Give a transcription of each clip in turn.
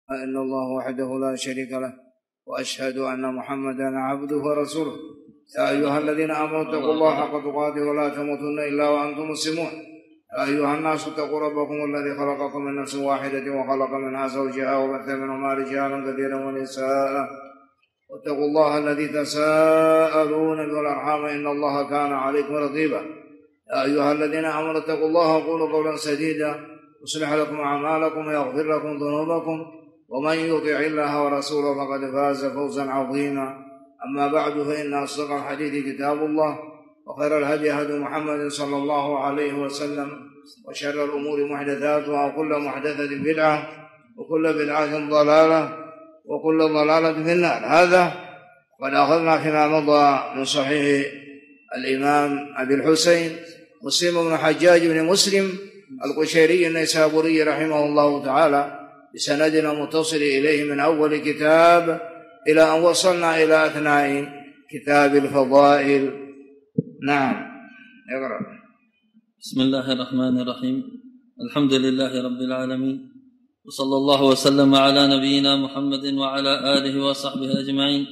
إن الله وحده لا شريك له وأشهد أن محمدا عبده ورسوله. يا أيها الذين آمنوا اتقوا الله حق تقاته ولا تموتن إلا وأنتم مسلمون. يا أيها الناس اتقوا ربكم الذي خلقكم من نفس واحدة وخلق منها زوجها وبث منهما رجالا كثيرا ونساء واتقوا الله الذي تساءلون به والأرحام إن الله كان عليكم رقيبا. يا أيها الذين آمنوا اتقوا الله وقولوا قولا سديدا يصلح لكم أعمالكم ويغفر لكم ذنوبكم ومن يطع الله ورسوله فقد فاز فوزا عظيما. أما بعد فإن أصدق الحديث كتاب الله وخير الهدي هدي محمد صلى الله عليه وسلم وشر الأمور محدثاتها وكل محدثة بدعة وكل بدعة ضلالة وكل ضلالة في النار. هذا قد أخذنا فيما مضى من صحيح الإمام أبي الحسين مسلم بن حجاج بن مسلم القشيري النيسابوري رحمه الله تعالى بسندنا متصل إليه من أول كتاب إلى أن وصلنا إلى أثناء كتاب الفضائل. نعم اقرأ. بسم الله الرحمن الرحيم. الحمد لله رب العالمين وصلى الله وسلم على نبينا محمد وعلى آله وصحبه أجمعين.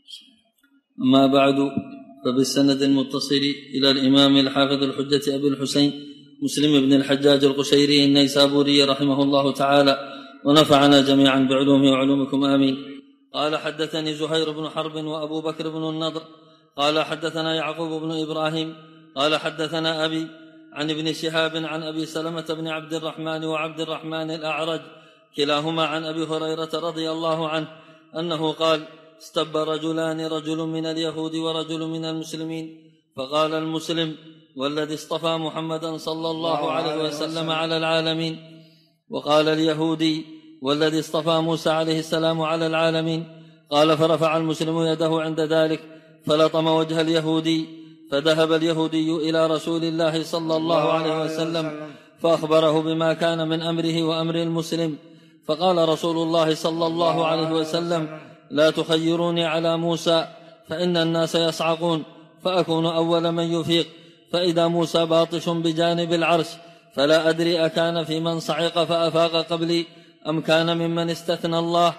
أما بعد، فبالسند المتصل إلى الإمام الحافظ الحجة أبي الحسين مسلم بن الحجاج القشيري النيسابوري رحمه الله تعالى ونفعنا جميعا بعلومه وعلومكم آمين. قال: حدثني زهير بن حرب وأبو بكر بن النضر قال: حدثنا يعقوب بن إبراهيم قال: حدثنا أبي عن ابن شهاب عن أبي سلمة بن عبد الرحمن وعبد الرحمن الأعرج كلاهما عن أبي هريرة رضي الله عنه أنه قال: استب رجلان، رجل من اليهود ورجل من المسلمين، فقال المسلم: والذي اصطفى محمدا صلى الله عليه وسلم على العالمين. وقال اليهودي: والذي اصطفى موسى عليه السلام على العالمين. قال: فرفع المسلم يده عند ذلك فلطم وجه اليهودي، فذهب اليهودي إلى رسول الله صلى الله عليه وسلم فأخبره بما كان من أمره وأمر المسلم. فقال رسول الله صلى الله عليه وسلم: لا تخيروني على موسى فإن الناس يصعقون فأكون أول من يفيق، فإذا موسى باطش بجانب العرش فلا أدري أكان في من صعق فأفاق قبلي أم كان ممن استثنى الله.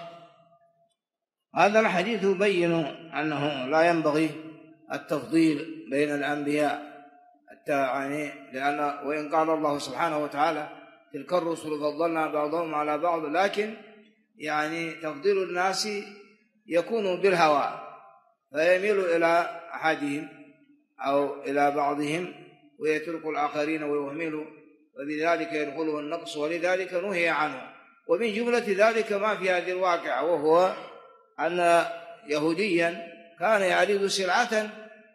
هذا الحديث يبين أنه لا ينبغي التفضيل بين الأنبياء لأن وإن قال الله سبحانه وتعالى: تلك الرسل فضلنا بعضهم على بعض، لكن تفضيل الناس يكون بالهوى فيميل إلى أحدهم أو إلى بعضهم ويترك الآخرين ويهمل، وبذلك يدخله النقص، ولذلك نهي عنه. ومن جملة ذلك ما في هذه الواقعة، وهو أن يهوديا كان يعرض سلعة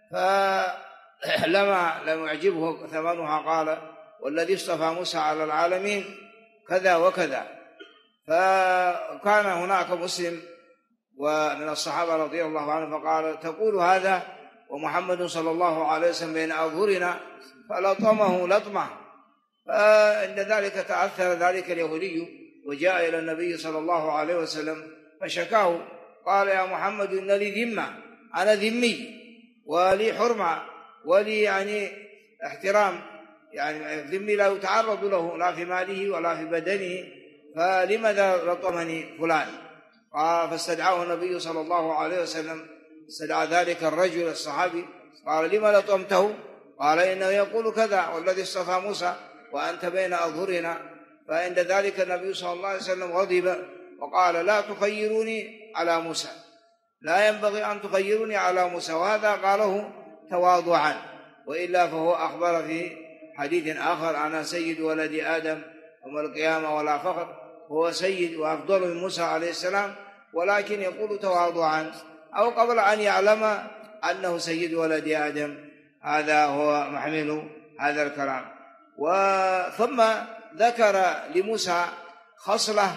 فلم يعجبه ثمنها، قال: والذي اصطفى موسى على العالمين كذا وكذا. فكان هناك مسلم ومن الصحابة رضي الله عنه فقال: تقول هذا ومحمد صلى الله عليه وسلم بين أظهرنا، فلطمه لطمه. فعند ذلك تأثر ذلك اليهودي وجاء إلى النبي صلى الله عليه وسلم فشكاه، قال: يا محمد إن لي ذمة، أنا ذمي ولي حرمة ولي احترام، ذمي لا يتعرض له لا في ماله ولا في بدنه، فلماذا لطمني فلان؟ فاستدعاه النبي صلى الله عليه وسلم، استدعى ذلك الرجل الصحابي، قال: لما لطمته؟ قال: إنه يقول كذا والذي اصطفى موسى وأنت بين أظهرنا. فعند ذلك النبي صلى الله عليه وسلم غضب وقال: لا تخيروني على موسى، لا ينبغي أن تخيروني على موسى. وهذا قاله تواضعا، وإلا فهو أخبر في حديث آخر: أنا سيد ولد آدم يوم القيامة ولا فخر، هو سيد وأفضل من موسى عليه السلام، ولكن يقول تواضعا أو قبل أن يعلم أنه سيد ولد آدم. هذا هو محمل هذا الكلام. ثم ذكر لموسى خصلة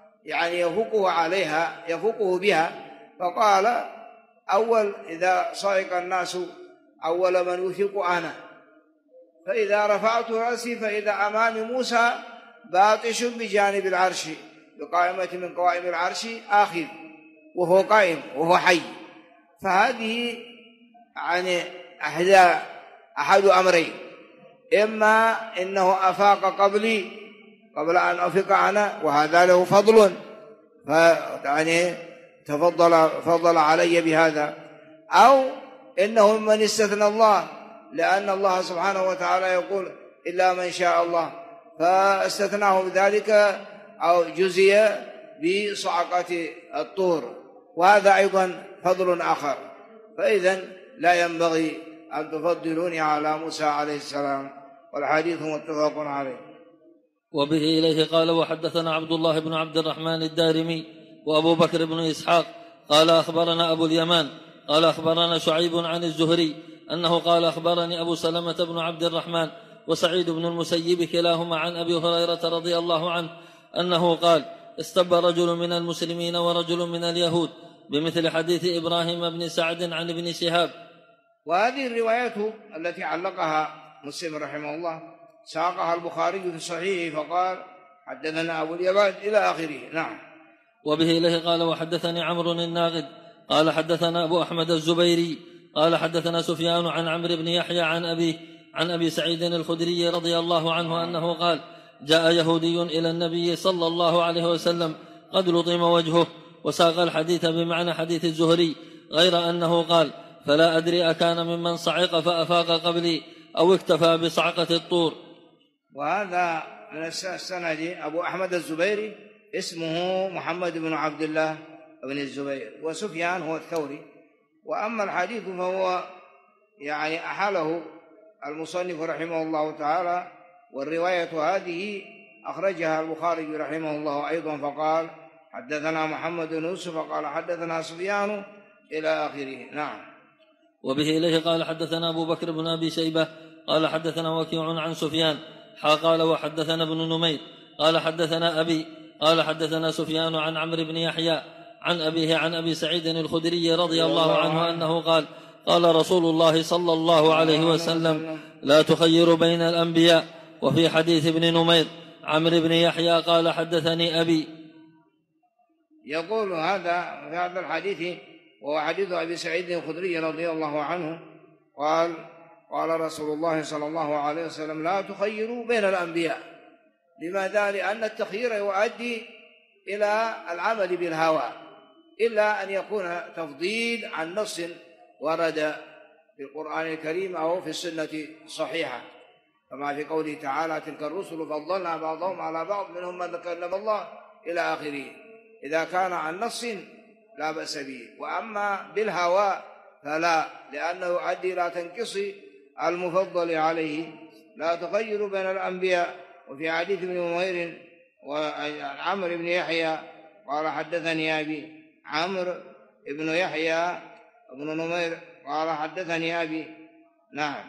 يفوقه بها، فقال: أول إذا صعق الناس أول من يفيق أنا، فإذا رفعت رأسي فإذا أمامي موسى باطش بجانب العرش بقائمة من قوائم العرش آخذ، وهو قائم وهو حي. فهذه أحد أمرين: إما إنه أفاق قبل أن أفق أنا، وهذا له فضل، يعني فضل علي بهذا، أو إنه من استثنى الله، لأن الله سبحانه وتعالى يقول إلا من شاء الله، فاستثناه بذلك أو جزي بصعقة الطور، وهذا أيضا فضل آخر. فإذن لا ينبغي أن تفضلوني على موسى عليه السلام، والحديث متفق عليه. وبه إليه قال وحدثنا عبد الله بن عبد الرحمن الدارمي وأبو بكر بن إسحاق قال أخبرنا أبو اليمان قال أخبرنا شعيب عن الزهري أنه قال أخبرني أبو سلمة بن عبد الرحمن وسعيد بن المسيب كلاهما عن أبي هريرة رضي الله عنه أنه قال استب رجل من المسلمين ورجل من اليهود بمثل حديث إبراهيم بن سعد عن ابن شهاب. وهذه الروايات التي علقها مسلم رحمه الله ساقها البخاري في صحيحه فقال حدثنا أبو اليمان إلى آخره. نعم. وبه إليه قال وحدثني عمرو الناقد قال حدثنا أبو أحمد الزبيري قال حدثنا سفيان عن عمرو بن يحيى عن أبي سعيد الخدري رضي الله عنه أنه قال جاء يهودي إلى النبي صلى الله عليه وسلم قد لطم وجهه، وساق الحديث بمعنى حديث الزهري غير أنه قال فلا أدري أكان ممن صعق فأفاق قبلي أو اكتفى بصعقة الطور. وهذا من السند أبو أحمد الزبيري اسمه محمد بن عبد الله بن الزبير، وسفيان هو الثوري. وأما الحديث فهو يعني أحاله المصنف رحمه الله تعالى، والرواية هذه أخرجها البخاري رحمه الله أيضا فقال حدثنا محمد بن يوسف قال حدثنا سفيان إلى آخره. نعم. وبه إليه قال حدثنا أبو بكر بن أبي شيبة قال حدثنا وكيع عن سفيان قال وحدثنا ابن نمير قال حدثنا أبي قال حدثنا سفيان عن عمرو بن يحيى عن أبيه عن أبي سعيد الخدري رضي الله عنه أنه قال قال رسول الله صلى الله عليه وسلم لا تخير بين الأنبياء. وفي حديث ابن نمير عمرو بن يحيى قال حدثني أبي. يقول هذا في هذا الحديث وهو حديث أبي سعيد الخدري رضي الله عنه قال رسول الله صلى الله عليه وسلم لا تخيروا بين الأنبياء. لماذا؟ لأن التخيير يؤدي إلى العمل بالهوى، إلا أن يكون تفضيل عن نص ورد في القرآن الكريم أو في السنة الصحيحة، كما في قوله تعالى تلك الرسل فضلنا بعضهم على بعض منهم من كلم الله إلى آخره. إذا كان عن نص لا بأس به، وأما بالهوى فلا، لأنه يؤدي إلى تنقص المفضل عليه. لا تخيروا بين الأنبياء. وفي حديث ابن نمير وعمرو بن يحيى قال حدثني أبي، عمرو بن يحيى بن نمير قال حدثني أبي. نعم.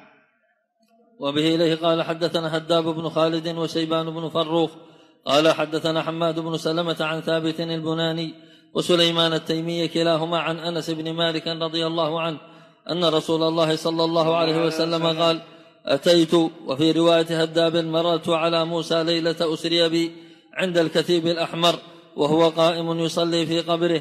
وبه إليه قال حدثنا هداب بن خالد وشيبان بن فروخ قال حدثنا حماد بن سلمة عن ثابت البناني وسليمان التيمي كلاهما عن أنس بن مالك رضي الله عنه أن رسول الله صلى الله عليه وسلم قال أتيت. وفي رواية هداب مررت على موسى ليلة أسري بي عند الكثيب الأحمر وهو قائم يصلي في قبره.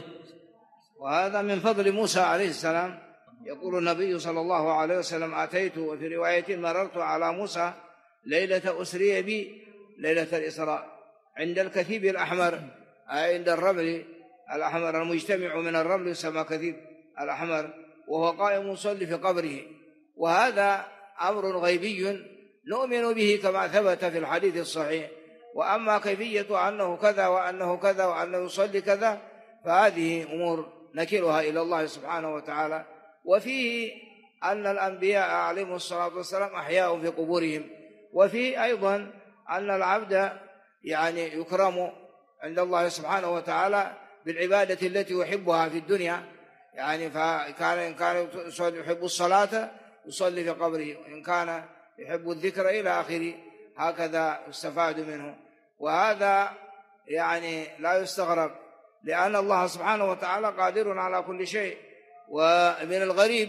وهذا من فضل موسى عليه السلام. يقول النبي صلى الله عليه وسلم أتيت، وفي رواية مررت على موسى ليلة أسري بي ليلة الإسراء عند الكثيب الأحمر، أي عند الرمل الأحمر المجتمع من الرمل يسمى كثيب الأحمر، وهو قائم يصلي في قبره. وهذا أمر غيبي نؤمن به كما ثبت في الحديث الصحيح. وأما كيفية أنه كذا وأنه كذا وأنه يصلي كذا فهذه أمور نكلها إلى الله سبحانه وتعالى. وفيه أن الأنبياء عليهم الصلاة والسلام أحياء في قبورهم، وفيه أيضا أن العبد يعني يكرم عند الله سبحانه وتعالى بالعبادة التي يحبها في الدنيا، يعني إن كان يحب الصلاة يصلي في قبره، وإن كان يحب الذكر إلى آخره، هكذا يستفاد منه. وهذا يعني لا يستغرب، لأن الله سبحانه وتعالى قادر على كل شيء. ومن الغريب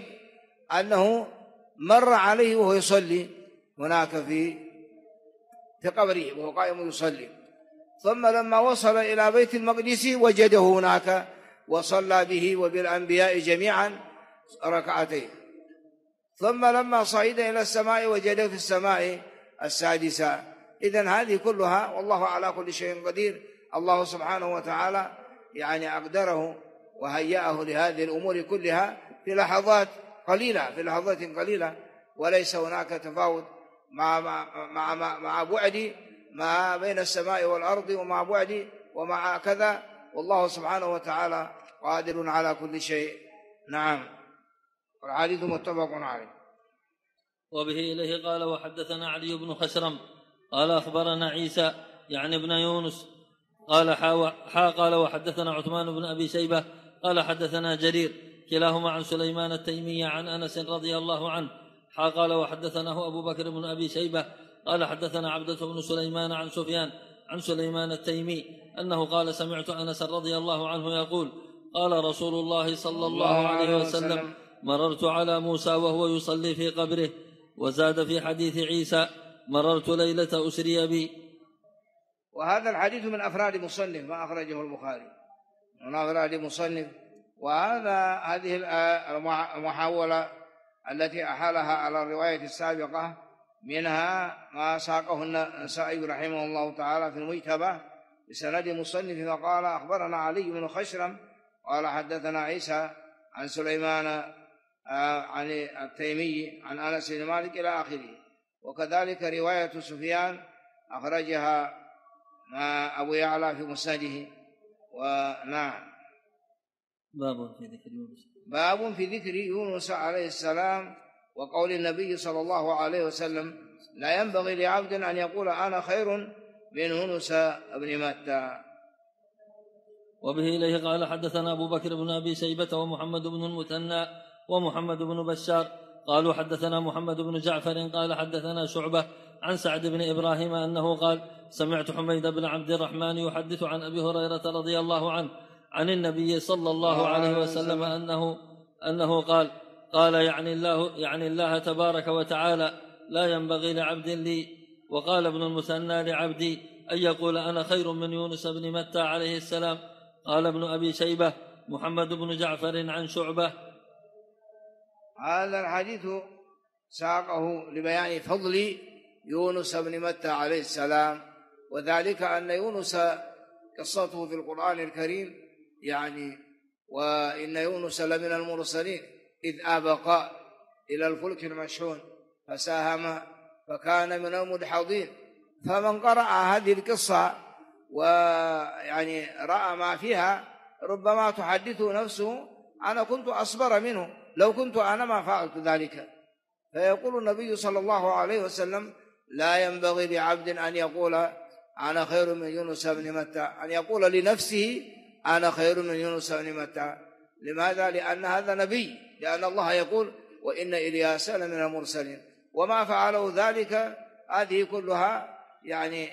أنه مر عليه وهو يصلي هناك في قبره وهو قائم يصلي، ثم لما وصل إلى بيت المقدس وجده هناك وصلى به وبالأنبياء جميعا ركعتين، ثم لما صعد إلى السماء وجده في السماء السادسة. إذن هذه كلها والله على كل شيء قدير. الله سبحانه وتعالى يعني أقدره وهيأه لهذه الأمور كلها في لحظات قليلة، وليس هناك تفاوت مع بعد ما بين السماء والأرض ومع بعد ومع كذا، والله سبحانه وتعالى قادر على كل شيء. نعم. والحديث متفق عليه. وبه إليه قال وحدثنا علي بن خشرم قال أخبرنا عيسى يعني ابن يونس قال وحدثنا عثمان بن أبي شيبة قال حدثنا جرير كلاهما عن سليمان التيمي عن أنس رضي الله عنه قال وحدثناه أبو بكر بن أبي شيبة قال حدثنا عبدة بن سليمان عن سفيان عن سليمان التيمي أنه قال سمعت أنس رضي الله عنه يقول قال رسول الله صلى الله عليه وسلم مررت على موسى وهو يصلي في قبره. وزاد في حديث عيسى مررت ليلة أسري بي. وهذا الحديث من أفراد مصنف ما أخرجه البخاري، من أفراد مصنف. هذه المحاولة التي أحالها على الرواية السابقة منها ما ساقه النسائي رحمه الله تعالى في المجتبى بسند مصنف فقال أخبرنا علي بن خشرم قال حدثنا عيسى عن سليمان عن التيمي عن أنس بن مالك إلى آخره. وكذلك رواية سفيان أخرجها أبو يعلى في مسنده. ونعم. باب في ذكر يونس عليه السلام وقول النبي صلى الله عليه وسلم لا ينبغي لعبد أن يقول أنا خير من يونس بن متى. وبه إليه قال حدثنا أبو بكر بن أبي شيبة ومحمد بن المثنى ومحمد بن بشار قالوا حدثنا محمد بن جعفر قال حدثنا شعبة عن سعد بن إبراهيم أنه قال سمعت حميد بن عبد الرحمن يحدث عن أبي هريرة رضي الله عنه عن النبي صلى الله عليه وسلم أنه قال يعني الله تبارك وتعالى لا ينبغي لعبد لي. وقال ابن المثنى لعبدي أن يقول أنا خير من يونس بن متى عليه السلام. قال ابن أبي شيبة محمد بن جعفر عن شعبة. هذا الحديث ساقه لبيان فضل يونس بن متى عليه السلام، وذلك أن يونس قصته في القرآن الكريم يعني وإن يونس لمن المرسلين إذ أبق إلى الفلك المشحون فساهم فكان من المدحضين. فمن قرأ هذه القصة ويعني رأى ما فيها ربما تحدث نفسه أنا كنت أصبر منه، لو كنت أنا ما فعلت ذلك. فيقول النبي صلى الله عليه وسلم لا ينبغي لعبد أن يقول أنا خير من يونس بن متى، أن يقول لنفسه أنا خير من يونس بن متى. لماذا؟ لأن هذا نبي، لأن الله يقول وإن إلياس لمن المرسلين، وما فعله ذلك هذه كلها يعني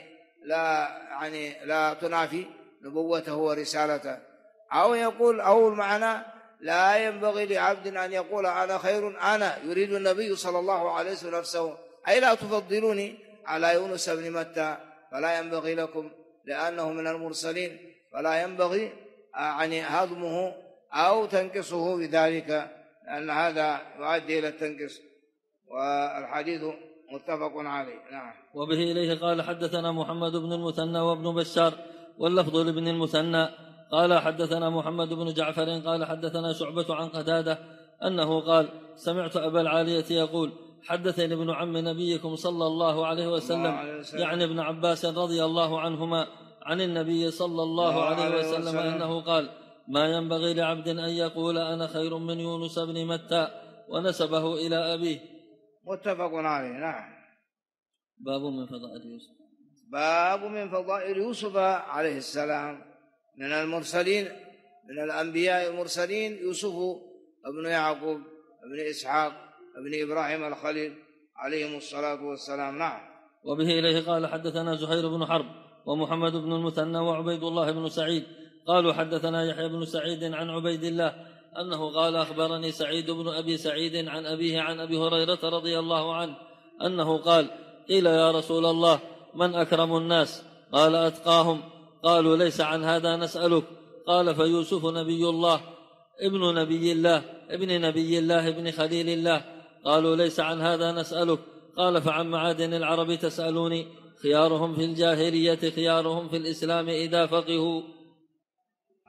لا تنافي نبوته ورسالته. أو يقول أو المعنى لا ينبغي لعبد أن يقول أنا خير، أنا يريد النبي صلى الله عليه وسلم نفسه، أي لا تفضلوني على يونس بن متى، فلا ينبغي لكم لأنه من المرسلين، فلا ينبغي يعني هضمه أو تنقصه بذلك، لأن هذا يؤدي إلى التنقص. والحديث متفق عليه. نعم. وبه إليه قال حدثنا محمد بن المثنى وابن بشار واللفظ لابن المثنى قال حدثنا محمد بن جعفر قال حدثنا شعبة عن قتادة أنه قال سمعت أبا العالية يقول حدثني ابن عم نبيكم صلى الله عليه وسلم يعني ابن عباس رضي الله عنهما عن النبي صلى الله عليه وسلم أنه قال ما ينبغي لعبد أن يقول أنا خير من يونس بن متى، ونسبه إلى أبيه. متفق عليه. نعم. باب من فضائل يوسف. باب من فضائل يوسف عليه السلام، من المرسلين، من الأنبياء المرسلين يوسف ابن يعقوب ابن إسحاق ابن إبراهيم الخليل عليهم الصلاة والسلام. نعم. وبه إليه قال حدثنا زهير بن حرب ومحمد بن المثنى وعبيد الله بن سعيد قالوا حدثنا يحيى بن سعيد عن عبيد الله أنه قال أخبرني سعيد بن أبي سعيد عن أبيه عن أبي هريرة رضي الله عنه أنه قال قيل يا رسول الله من أكرم الناس؟ قال أتقاهم. قالوا ليس عن هذا نسألك. قال فيوسف نبي الله ابن نبي الله ابن خليل الله. قالوا ليس عن هذا نسألك. قال فعن معادن العرب تسألوني؟ خيارهم في الجاهلية خيارهم في الإسلام إذا فقهوا.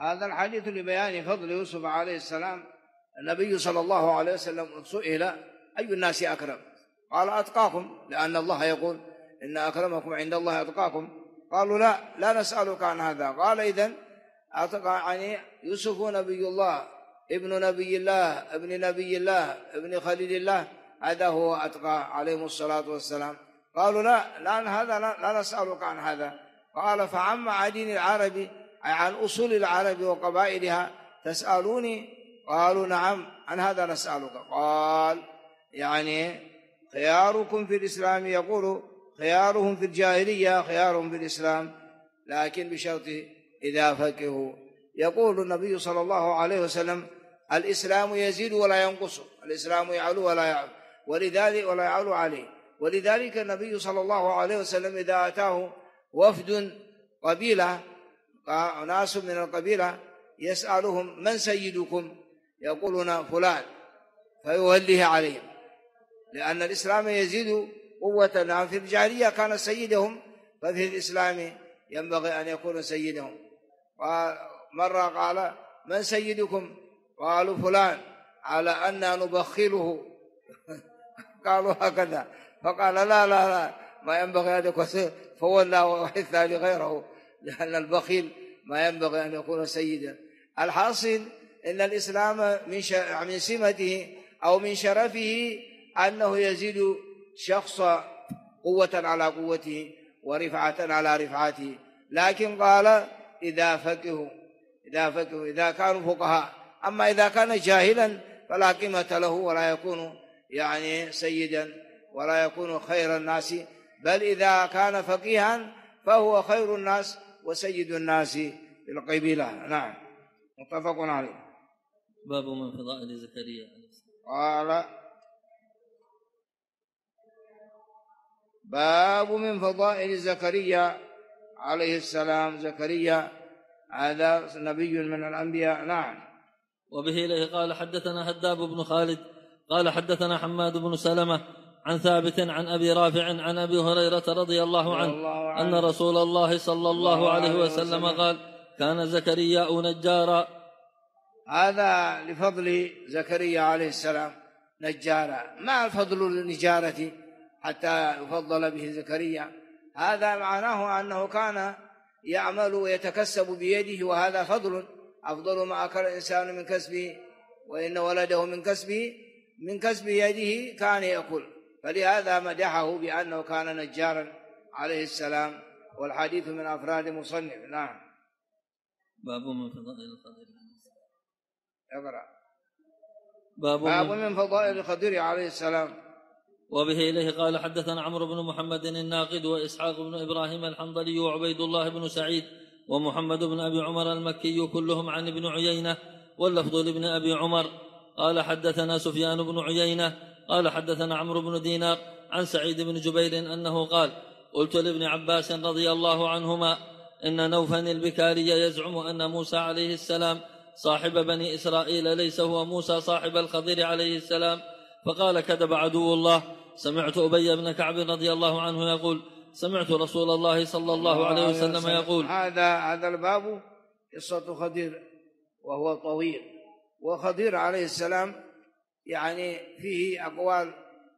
هذا الحديث لبيان فضل يوسف عليه السلام. النبي صلى الله عليه وسلم سئل أي الناس أكرم؟ قال أتقاكم، لأن الله يقول إن أكرمكم عند الله أتقاكم. قالوا لا نسألك عن هذا. قال إذن يعني يوسف نبي الله، ابن نبي الله، ابن نبي الله، ابن خليل الله، هذا هو أتقى عليه الصلاة والسلام. قالوا لا نسألك عن هذا. قال فعن معادن العرب، أي عن أصول العرب وقبائلها تسألوني؟ قالوا نعم، عن هذا نسألك. قال يعني خياركم في الإسلام، يقول خيارهم في الجاهلية خيارهم في الإسلام، لكن بشرط إذا فقهوا. يقول النبي صلى الله عليه وسلم الإسلام يزيد ولا ينقص، الإسلام يعلو ولا يعلو عليه. ولذلك النبي صلى الله عليه وسلم إذا أتاه وفد قبيلة، ناس من القبيلة، يسألهم من سيدكم؟ يقولون فلان، فيوليه عليهم، لأن الإسلام يزيد قوة. في الجاهلية كان سيدهم، ففي الإسلام ينبغي أن يكون سيدهم. مرة قال من سيدكم؟ قالوا فلان، على أن نبخله. قالوا هكذا. فقال لا ما ينبغي أن يكون، فولى وحثى لغيره، لأن البخيل ما ينبغي أن يكون سيدا. الحاصل إن الإسلام من سمته أو من شرفه أنه يزيد شخص قوة على قوته ورفعة على رفعته. لكن قال إذا فقهوا إذا كانوا فقهاء. أما إذا كان جاهلا فلا قيمة له، ولا يكون يعني سيدا ولا يكون خير الناس، بل إذا كان فقيها فهو خير الناس وسيد الناس في القبيلة. نعم، متفق عليه. باب من فضائل زكريا. قال باب من فضائل زكريا عليه السلام. زكريا هذا نبي من الأنبياء. نعم. وبه إليه قال حدثنا هداب بن خالد قال حدثنا حماد بن سلمة عن ثابت عن أبي رافع عن أبي هريرة رضي الله عنه أن رسول الله صلى الله عليه وسلم قال كان زكريا نجارا. هذا لفضل زكريا عليه السلام نجارا. ما فضل النجارة حتى يفضل به زكريا؟ هذا معناه أنه كان يعمل ويتكسب بيده، وهذا فضل. أفضل ما أكل الإنسان من كسبه، وإن ولده من كسب يده كان يأكل. فلهذا مدحه بأنه كان نجارا عليه السلام، والحديث من أفراد مصنف. نعم. باب من فضائل الخضر. اقرأ. باب من فضائل الخضر عليه السلام. وبه إليه قال حدثنا عمرو بن محمد الناقد وإسحاق بن إبراهيم الحنظلي وعبيد الله بن سعيد ومحمد بن أبي عمر المكي كلهم عن ابن عيينة، واللفظ لابن أبي عمر. قال حدثنا سفيان بن عيينة قال حدثنا عمرو بن دينار عن سعيد بن جبير أنه قال قلت لابن عباس رضي الله عنهما إن نوفا البكاري يزعم أن موسى عليه السلام صاحب بني إسرائيل ليس هو موسى صاحب الخضر عليه السلام. فقال كذب عدو الله. سمعت أبي بن كعب رضي الله عنه يقول سمعت رسول الله صلى الله عليه وسلم يقول. هذا الباب قصة خضر وهو طويل. وخضر عليه السلام يعني فيه أقوال،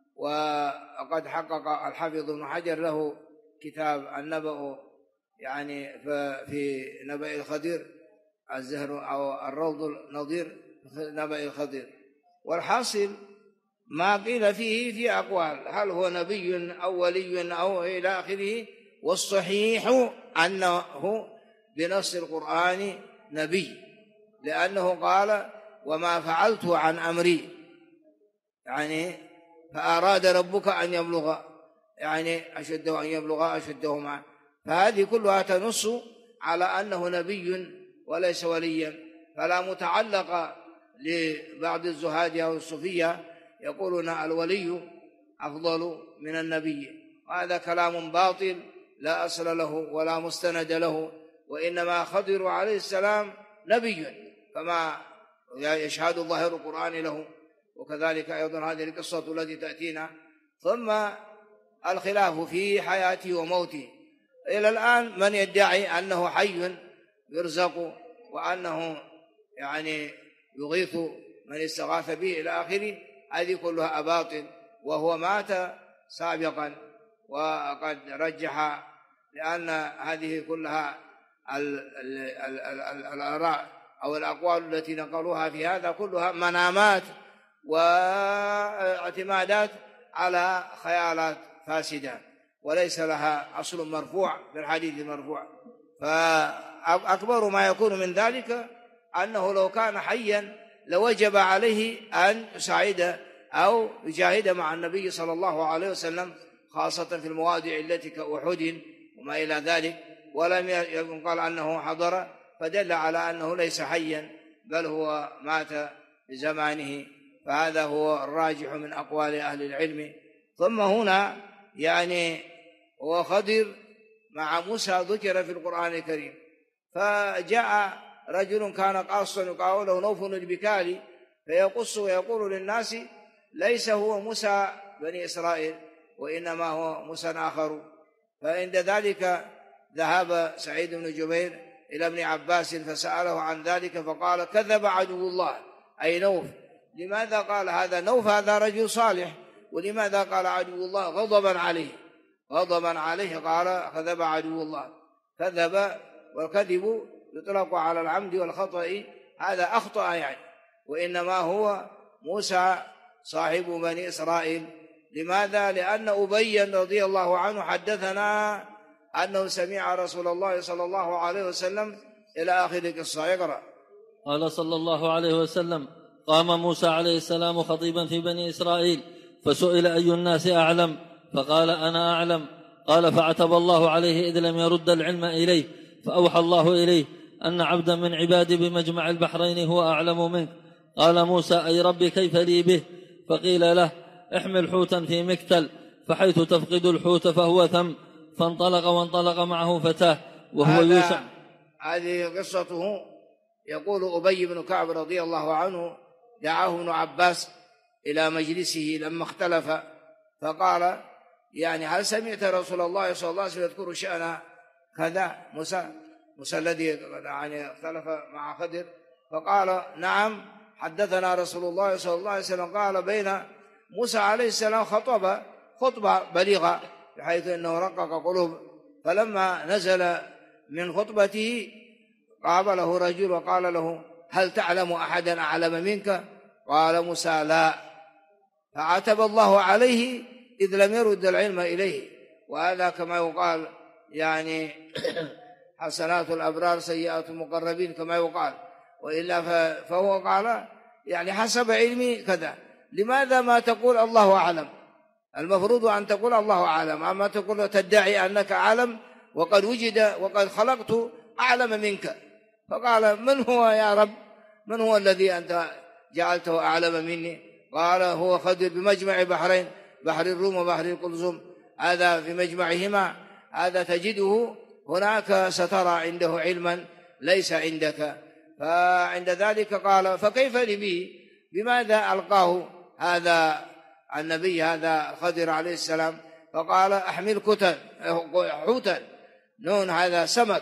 وقد حقق الحافظ ابن حجر له كتاب النبأ، يعني في نبأ الخضر الزهر أو الروض النظير نبأ الخضر. والحاصل ما قيل فيه في أقوال، هل هو نبي أو ولي أو إلى آخره. والصحيح أنه بنص القرآن نبي، لأنه قال وما فعلت عن أمري، يعني فأراد ربك أن يبلغ يعني أشده أن يبلغ أشدهما. فهذه كلها تنص على أنه نبي وليس وليا. فلا متعلق لبعض الزهاد أو الصوفية يقولون الولي أفضل من النبي، وهذا كلام باطل لا أصل له ولا مستند له. وإنما خضر عليه السلام نبي كما يشهد ظاهر القرآن له، وكذلك أيضا هذه القصة التي تأتينا. ثم الخلاف في حياته وموته. إلى الآن من يدعي أنه حي يرزق وأنه يعني يغيث من استغاث به إلى آخره، هذه كلها أباطل، وهو مات سابقا. وقد رجح لأن هذه كلها الآراء أو الأقوال التي نقلوها في هذا كلها منامات واعتمادات على خيالات فاسدة وليس لها أصل مرفوع في الحديث المرفوع. فأكبر ما يكون من ذلك أنه لو كان حيا لوجب عليه أن يساعد أو يجاهد مع النبي صلى الله عليه وسلم، خاصة في المواضع التي كأحد وما إلى ذلك، ولم يكن قال أنه حضر، فدل على أنه ليس حيا بل هو مات بزمانه. فهذا هو الراجح من أقوال أهل العلم. ثم هنا يعني هو خضر مع موسى ذكر في القرآن الكريم، فجاء رجل كان قاصا يقال له نوف البكالي فيقص ويقول للناس ليس هو موسى بني إسرائيل وإنما هو موسى آخر. فعند ذلك ذهب سعيد بن جبير إلى ابن عباس فسأله عن ذلك فقال كذب عدو الله أي نوف. لماذا قال هذا نوف؟ هذا رجل صالح. ولماذا قال عدو الله؟ غضبا عليه قال كذب عدو الله. كذب، والكذب يطلق على العمد والخطأ، هذا أخطأ يعني، وإنما هو موسى صاحب بني إسرائيل. لماذا؟ لأن أبي رضي الله عنه حدثنا أنه سمع رسول الله صلى الله عليه وسلم إلى آخر القصة. يقرأ. قال صلى الله عليه وسلم قام موسى عليه السلام خطيبا في بني إسرائيل فسئل أي الناس أعلم فقال أنا أعلم. قال فعتب الله عليه إذ لم يرد العلم إليه، فأوحى الله إليه أن عبدا من عبادي بمجمع البحرين هو أعلم منك. قال موسى أي ربي كيف لي به؟ فقيل له احمل حوتا في مكتل فحيث تفقد الحوت فهو ثم. وانطلق معه فتاه وهو يوسع. هذه قصته. يقول أبي بن كعب رضي الله عنه دعاه ابن عباس إلى مجلسه لما اختلف فقال يعني هل سمعت رسول الله صلى الله عليه وسلم يذكر شأن كذا موسى الذي يعني اختلف مع خضر؟ فقال نعم حدثنا رسول الله صلى الله عليه وسلم. قال بين موسى عليه السلام خطبة بليغة بحيث أنه رقق قلوب، فلما نزل من خطبته قابله رجل وقال له هل تعلم أحدا أعلم منك؟ قال موسى لا. فعتب الله عليه إذ لم يرد العلم إليه. وهذا كما يقال يعني حسنات الأبرار سيئات المقربين كما يقال، وإلا فهو قال يعني حسب علمي كذا. لماذا ما تقول الله أعلم؟ المفروض أن تقول الله أعلم، أما تقول تدعي أنك أعلم وقد وجد وقد خلقت أعلم منك. فقال من هو يا رب؟ من هو الذي أنت جعلته أعلم مني؟ قال هو خضر بمجمع بحرين، بحر الروم وبحر القلزم، هذا في مجمعهما، هذا تجده هناك سترى عنده علما ليس عندك. فعند ذلك قال فكيف لي به؟ بماذا ألقاه هذا النبي هذا خضر عليه السلام؟ فقال أحمل حوتا نون هذا سمك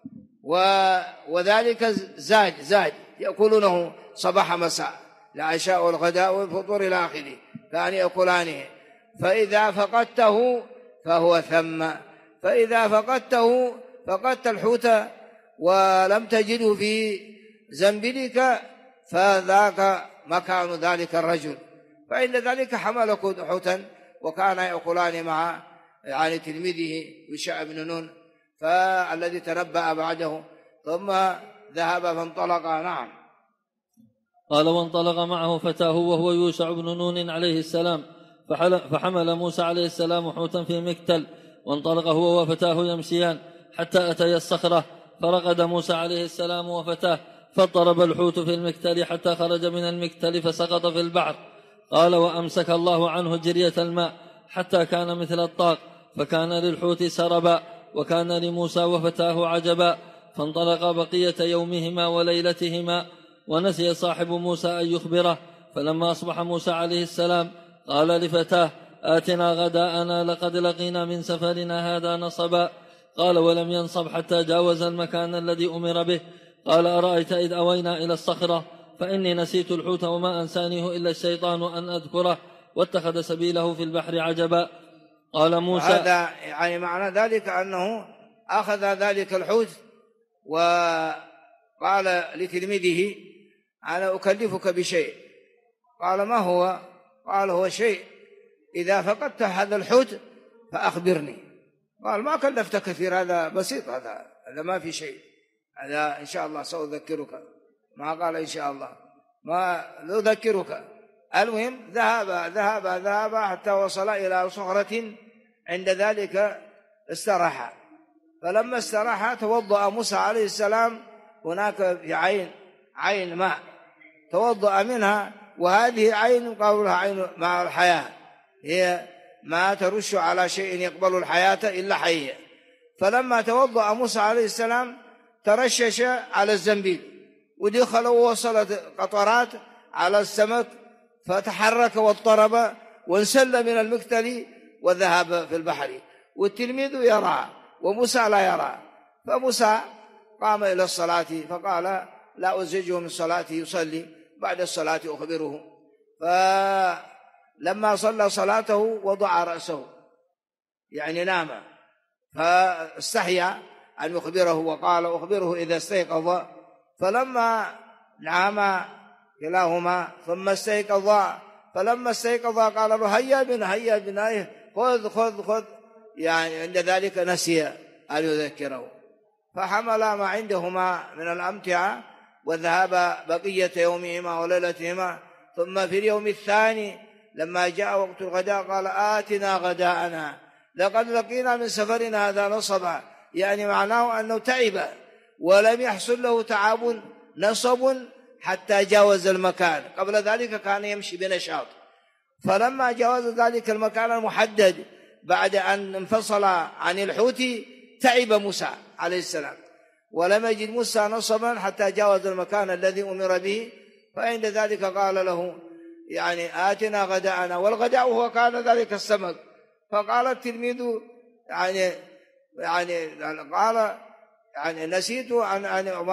وذلك زاج يأكلونه صباح مساء العشاء والغداء والفطور إلى آخره، كان يأكلانه. فإذا فقدته فهو ثم، فإذا فقدته فقدت الحوت ولم تجده في زنبلك فذاك مكان ذلك الرجل. فعند ذلك حمل حوتا وكان يأكلان مع يعني تلميذه يوشع بن نون فالذي تنبأ بعده، ثم ذهب فانطلقا. نعم. قال وانطلق معه فتاه وهو يوشع بن نون عليه السلام فحمل موسى عليه السلام حوتا في مكتل، وانطلق هو وفتاه يمشيان حتى أتيا الصخرة، فرقد موسى عليه السلام وفتاه فاضطرب الحوت في المكتل حتى خرج من المكتل فسقط في البحر. قال وأمسك الله عنه جرية الماء حتى كان مثل الطاق، فكان للحوت سربا وكان لموسى وفتاه عجبا. فانطلق بقية يومهما وليلتهما، ونسي صاحب موسى أن يخبره. فلما أصبح موسى عليه السلام قال لفتاه آتنا غداءنا لقد لقينا من سفرنا هذا نصبا. قال ولم ينصب حتى جاوز المكان الذي أمر به، قال أرأيت إذ أوينا إلى الصخرة فإني نسيت الحوت وما أنسانيه إلا الشيطان أن أذكره واتخذ سبيله في البحر عجبا. قال موسى هذا يعني معنى ذلك أنه أخذ ذلك الحوت وقال لتلميذه أنا أكلفك بشيء. قال ما هو؟ قال هو شيء إذا فقدت هذا الحوت فأخبرني. قال ما كلفت كثير، هذا بسيط، هذا ما في شيء، هذا إن شاء الله سأذكرك. ما قال إن شاء الله، ما أذكرك. المهم ذهب حتى وصل إلى صخرة، عند ذلك استراح. فلما استراح توضأ موسى عليه السلام هناك في عين ماء توضأ منها، وهذه عين قالوا لها عين ماء الحياة، هي ما ترش على شيء يقبل الحياة إلا حية. فلما توضأ موسى عليه السلام ترشش على الزنبيل ودخل ووصلت قطرات على السمك فتحرك واضطرب وانسل من المكتل وذهب في البحر، والتلميذ يرى وموسى لا يرى. فموسى قام إلى الصلاة فقال لا أزعجه من صلاته، يصلي بعد الصلاة أخبره. فلما صلى صلاته وضع رأسه يعني نام، فاستحيا أن يخبره وقال أخبره إذا استيقظ. فلما نام كلاهما ثم استيقظ، فلما استيقظ قال له هيا بنا خذ، يعني عند ذلك نسي أن يذكره، فحمل ما عندهما من الأمتعة وذهب بقية يومهما وليلتهما. ثم في اليوم الثاني لما جاء وقت الغداء قال آتنا غداءنا لقد لقينا من سفرنا هذا نصبا، يعني معناه أنه تعب ولم يحصل له تعب نصب حتى جاوز المكان. قبل ذلك كان يمشي بنشاط، فلما جاوز ذلك المكان المحدد بعد أن انفصل عن الحوت تعب موسى عليه السلام، ولم يجد موسى نصبا حتى جاوز المكان الذي أمر به. فعند ذلك قال له يعني آتنا غداءنا، والغداء هو كان ذلك السمك. فقال التلميذ يعني قال يعني نسيت أن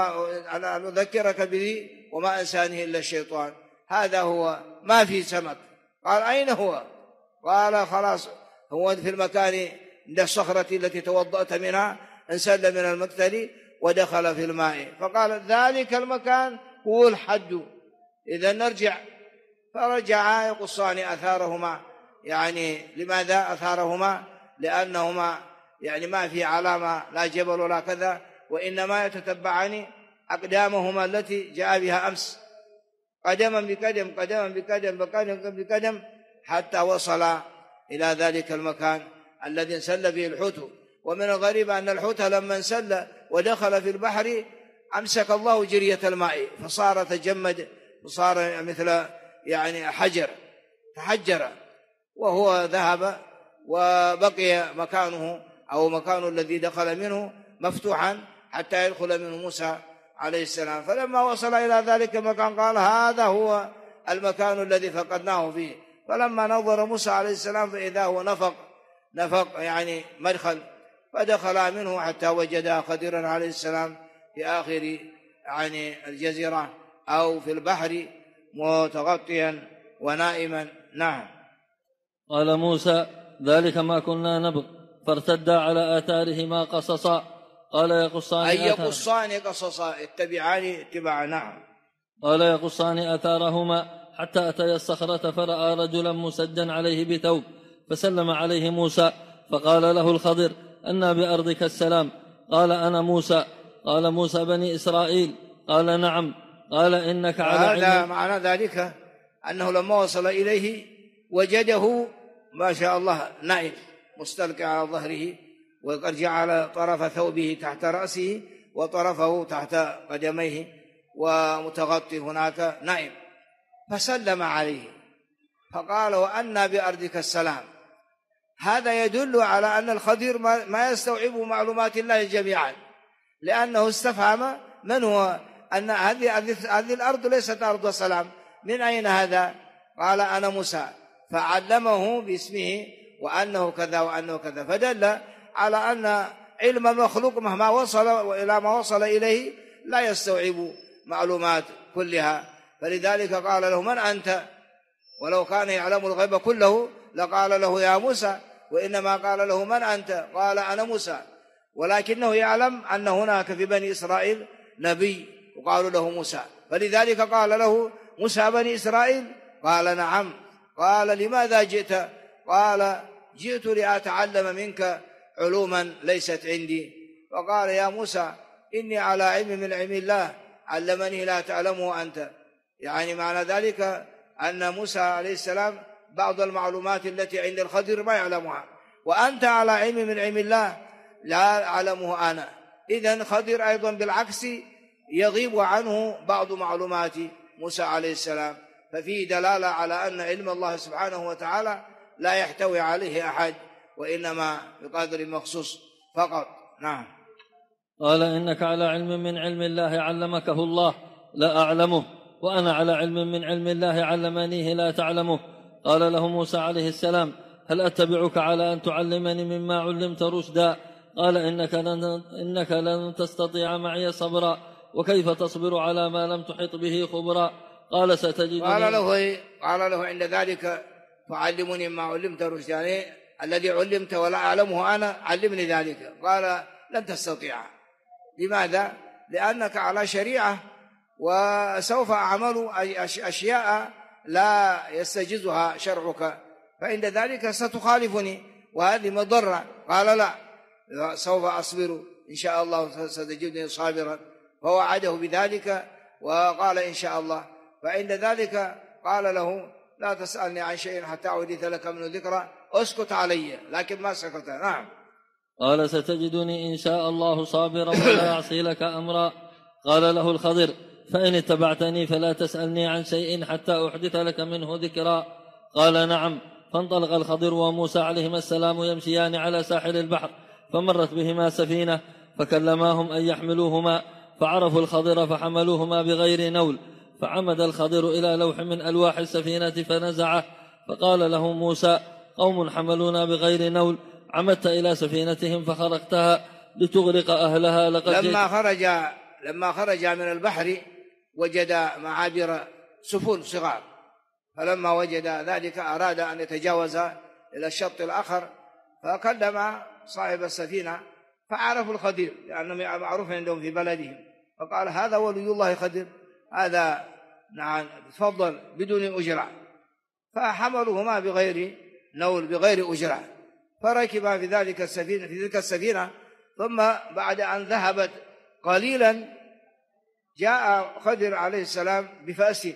أذكرك به وما أنسانه إلا الشيطان، هذا هو ما في سمك. قال أين هو؟ قال خلاص هو في المكان عند الصخرة التي توضأت منها، انسل من المكتل ودخل في الماء. فقال ذلك المكان هو الحد، إذا نرجع. فرجعا يقصان أثارهما. يعني لماذا أثارهما؟ لأنهما يعني ما في علامة لا جبل ولا كذا، وإنما يتتبعان أقدامهما التي جاء بها أمس، قدما بقدم قدما بقدم بقدم بقدم حتى وصل إلى ذلك المكان الذي انسل به الحوت. ومن الغريب أن الحوت لما انسل ودخل في البحر أمسك الله جرية الماء فصار تجمد وصار مثل يعني حجر تحجر، وهو ذهب وبقي مكانه أو مكان الذي دخل منه مفتوحا حتى يدخل منه موسى عليه السلام. فلما وصل إلى ذلك المكان قال هذا هو المكان الذي فقدناه فيه. فلما نظر موسى عليه السلام فإذا هو نفق يعني مدخل، فدخل منه حتى وجد خضرا عليه السلام في آخر يعني الجزيرة أو في البحر متغطيا ونائما. نعم. قال موسى ذلك ما كنا نبغ فارتدا على آثارهما قصصا. قال يقصان قصصا اتبعان اتباعا. نعم. قال يقصان آثارهما حتى أتيا الصخرة فرأى رجلا مسجا عليه بثوب فسلم عليه موسى فقال له الخضر أنى بأرضك السلام؟ قال أنا موسى. قال موسى بني إسرائيل؟ قال نعم. قال إنك على علم. هذا معنى ذلك أنه لما وصل إليه وجده ما شاء الله نائم مستلقى على ظهره، وقد جعل طرف ثوبه تحت رأسه وطرفه تحت قدميه ومتغطي هناك نائم، فسلم عليه فقال وأنى بأرضك السلام. هذا يدل على أن الخضر ما يستوعب معلومات الله جميعا، لأنه استفهم من هو، أن هذه الأرض ليست أرض سلام، من أين هذا؟ قال أنا موسى، فعلمه باسمه وأنه كذا وأنه كذا، فدل على أن علم المخلوق مهما وصل إلى ما وصل إليه لا يستوعب معلومات كلها، فلذلك قال له: من أنت؟ ولو كان يعلم الغيب كله لقال له: يا موسى، وإنما قال له: من أنت؟ قال: أنا موسى، ولكنه يعلم أن هناك في بني إسرائيل نبي وقالوا له موسى، فلذلك قال له: موسى بني إسرائيل؟ قال: نعم. قال: لماذا جئت؟ قال: جئت لأتعلم منك علوما ليست عندي. فقال: يا موسى، إني على علم من علم الله علمني لا تعلمه أنت. يعني معنى ذلك أن موسى عليه السلام بعض المعلومات التي عند الخضر ما يعلمها، وأنت على علم من علم الله لا أعلمه أنا. إذن خضر أيضا بالعكس يغيب عنه بعض معلومات موسى عليه السلام، ففيه دلالة على أن علم الله سبحانه وتعالى لا يحتوي عليه أحد، وإنما بقدر مخصوص فقط. نعم. قال: إنك على علم من علم الله علمكه الله لا أعلمه، وأنا على علم من علم الله علمنيه لا تعلمه. قال له موسى عليه السلام: هل أتبعك على أن تعلمني مما علمت رشدا؟ قال: إنك لن تستطيع معي صبرا، وكيف تصبر على ما لم تحط به خبرا؟ قال: ستجدني. قال له عند ذلك: تعلمني ما علمت رشدا، يعني الذي علمت ولا أعلمه أنا علمني ذلك. قال: لن تستطيع. لماذا؟ لأنك على شريعة، وسوف أعمل أشياء لا يستجيزها شرعك، فعند ذلك ستخالفني وهذه مضرة. قال: لا، سوف أصبر إن شاء الله، ستجدني صابرا. فوعده بذلك وقال: إن شاء الله. فعند ذلك قال له: لا تسألني عن شيء حتى أحدث لك منه ذكرى، أسكت علي، لكن ما سكت. نعم. قال: ستجدني إن شاء الله صابرا ولا أعصي لك أمرا. قال له الخضر: فإن اتبعتني فلا تسألني عن شيء حتى أحدث لك منه ذكرا. قال: نعم. فانطلق الخضر وموسى عليهما السلام يمشيان على ساحل البحر، فمرت بهما سفينة فكلماهم أن يحملوهما، فعرفوا الخضر فحملوهما بغير نول. فعمد الخضر إلى لوح من ألواح السفينة فنزعه، فقال له موسى: قوم حملونا بغير نول، عمدت إلى سفينتهم فخرقتها لتغرق أهلها. لما خرج من البحر وجد معابر سفن صغار، فلما وجد ذلك أراد أن يتجاوز إلى الشط الآخر، فكلم صاحب السفينة فعرفوا الخضر، لأنه معروف عندهم في بلدهم، فقال: هذا ولي الله خضر، هذا نعم تفضل بدون أجرة. فحملوهما بغير نول بغير أجرة، فركبا في تلك السفينة. ثم بعد أن ذهبت قليلا جاء خضر عليه السلام بفأس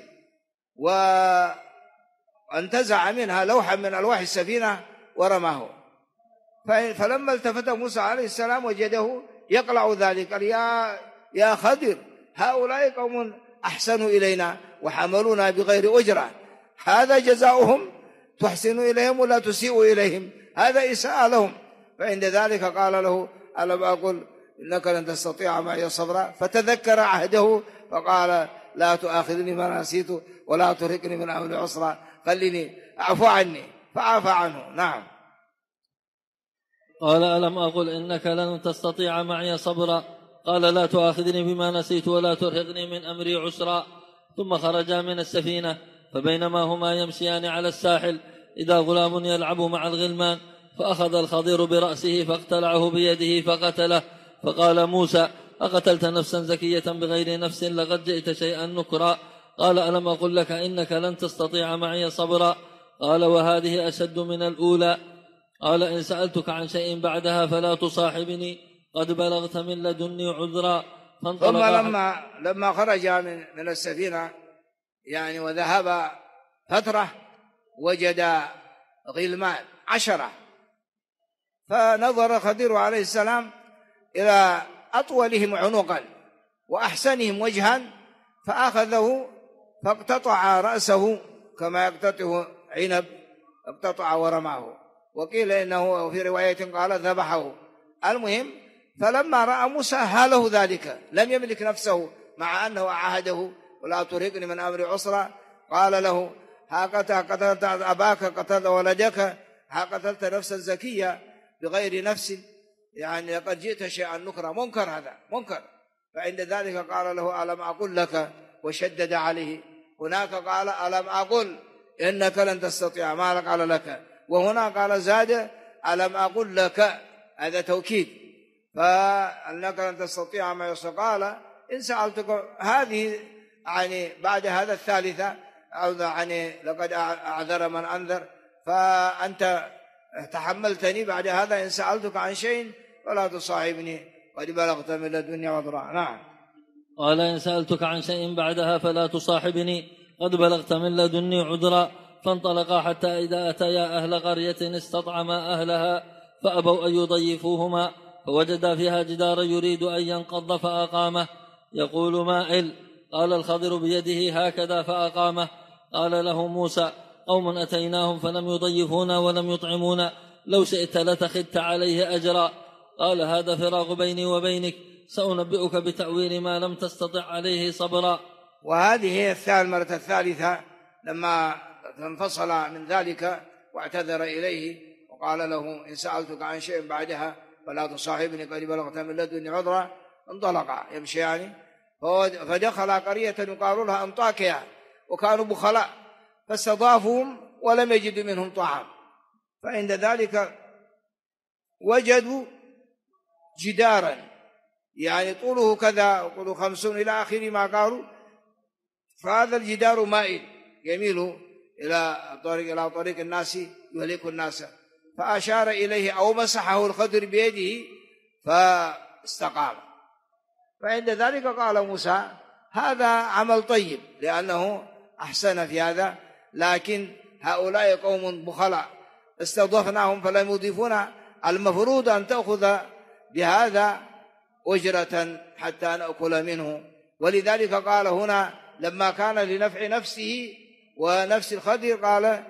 وانتزع منها لوحا من ألواح السفينة ورماه. فلما التفت موسى عليه السلام وجده يقلع ذلك، قال: يا خضر، هؤلاء قوم أحسنوا إلينا وحملونا بغير أجرة، هذا جزاؤهم؟ تحسن إليهم ولا تسيء إليهم؟ هذا إساءة لهم. فعند ذلك قال له: ألم أقل إنك لن تستطيع معي صبرا؟ فتذكر عهده فقال: لا تؤاخذني ما نسيت ولا ترهقني من أمري عسرا، خليني أعفو عني. فعفى عنه. نعم. قال: ألم أقل إنك لن تستطيع معي صبرا؟ قال: لا تؤاخذني بما نسيت ولا ترهقني من أمري عسرا. ثم خرجا من السفينة، فبينما هما يمشيان على الساحل إذا غلام يلعب مع الغلمان، فأخذ الخضر برأسه فاقتلعه بيده فقتله. فقال موسى: أقتلت نفسا زكية بغير نفس؟ لقد جئت شيئا نكرا. قال: ألم أقل لك إنك لن تستطيع معي صبرا؟ قال: وهذه أشد من الأولى. قال: إن سألتك عن شيء بعدها فلا تصاحبني، قد بلغت من لدني عذرا. ثم لما خرج من السفينة يعني وذهب فترة، وجد غلمان 10، فنظر خضر عليه السلام إلى أطولهم عنقا وأحسنهم وجها، فأخذه فاقتطع رأسه كما يقتطع عنب، اقتطع ورماه، وقيل إنه في رواية قال ذبحه. المهم، فلما رأى موسى هاله ذلك لم يملك نفسه، مع أنه عاهده: ولا ترهقني من أمري عسرا. قال له: ها قتلت أباك، قتلت ولدك، ها قتلت نفسا زكية بغير نفس، يعني لقد جئت شيئا نكرا. منكر، هذا منكر. فعند ذلك قال له ألم أقل لك، وشدد عليه. هناك قال ألم أقل إنك لن تستطيع، ما قال لك، وهنا قال زاد ألم أقل لك، هذا توكيد، فأنك لن تستطيع ما يصل. قال إن سألتك هذه يعني بعد هذا الثالثة، أو يعني لقد أعذر من أنذر، فأنت تحملتني بعد هذا، إن سألتك عن شيء فلا تصاحبني قد بلغت من لدني عذرا. نعم. قال إن سألتك عن شيء بعدها فلا تصاحبني قد بلغت من لدني عذرا. فانطلقا حتى إذا أتيا أهل قرية استطعما أهلها فأبوا أن يضيفوهما، فوجدا فيها جدارا يريد أن ينقض فأقامه يقول مائل. قال الخضر بيده هكذا فأقامه. قال له موسى قوم أتيناهم فلم يضيفونا ولم يطعمونا، لو شئت لتخذت عليه أجرا. قال هذا فراق بيني وبينك، سأنبئك بتأويل ما لم تستطع عليه صبرا. وهذه هي المرة الثالثة لما انفصل من ذلك واعتذر إليه وقال له إن سألتك عن شيء بعدها فلا تصاحبني قد بلغت من لدني عذرا. انطلقا يمشيان فدخل قرية يقال لها أنطاكيا، وكانوا بخلاء فاستضافهم ولم يجدوا منهم طعام. فعند ذلك وجدوا جدارا يعني طوله كذا وطوله 50 إلى آخر ما قالوا. فهذا الجدار مائل يميل إلى طريق الناس يهلك الناس، فأشار إليه أو مسحه الخضر بيده فاستقام. فعند ذلك قال موسى هذا عمل طيب لأنه أحسن في هذا، لكن هؤلاء قوم بخلاء استضفناهم فلم يضيفونا، المفروض أن تأخذ بهذا أجرة حتى نأكل منه. ولذلك قال هنا لما كان لنفع نفسه ونفس الخضر قال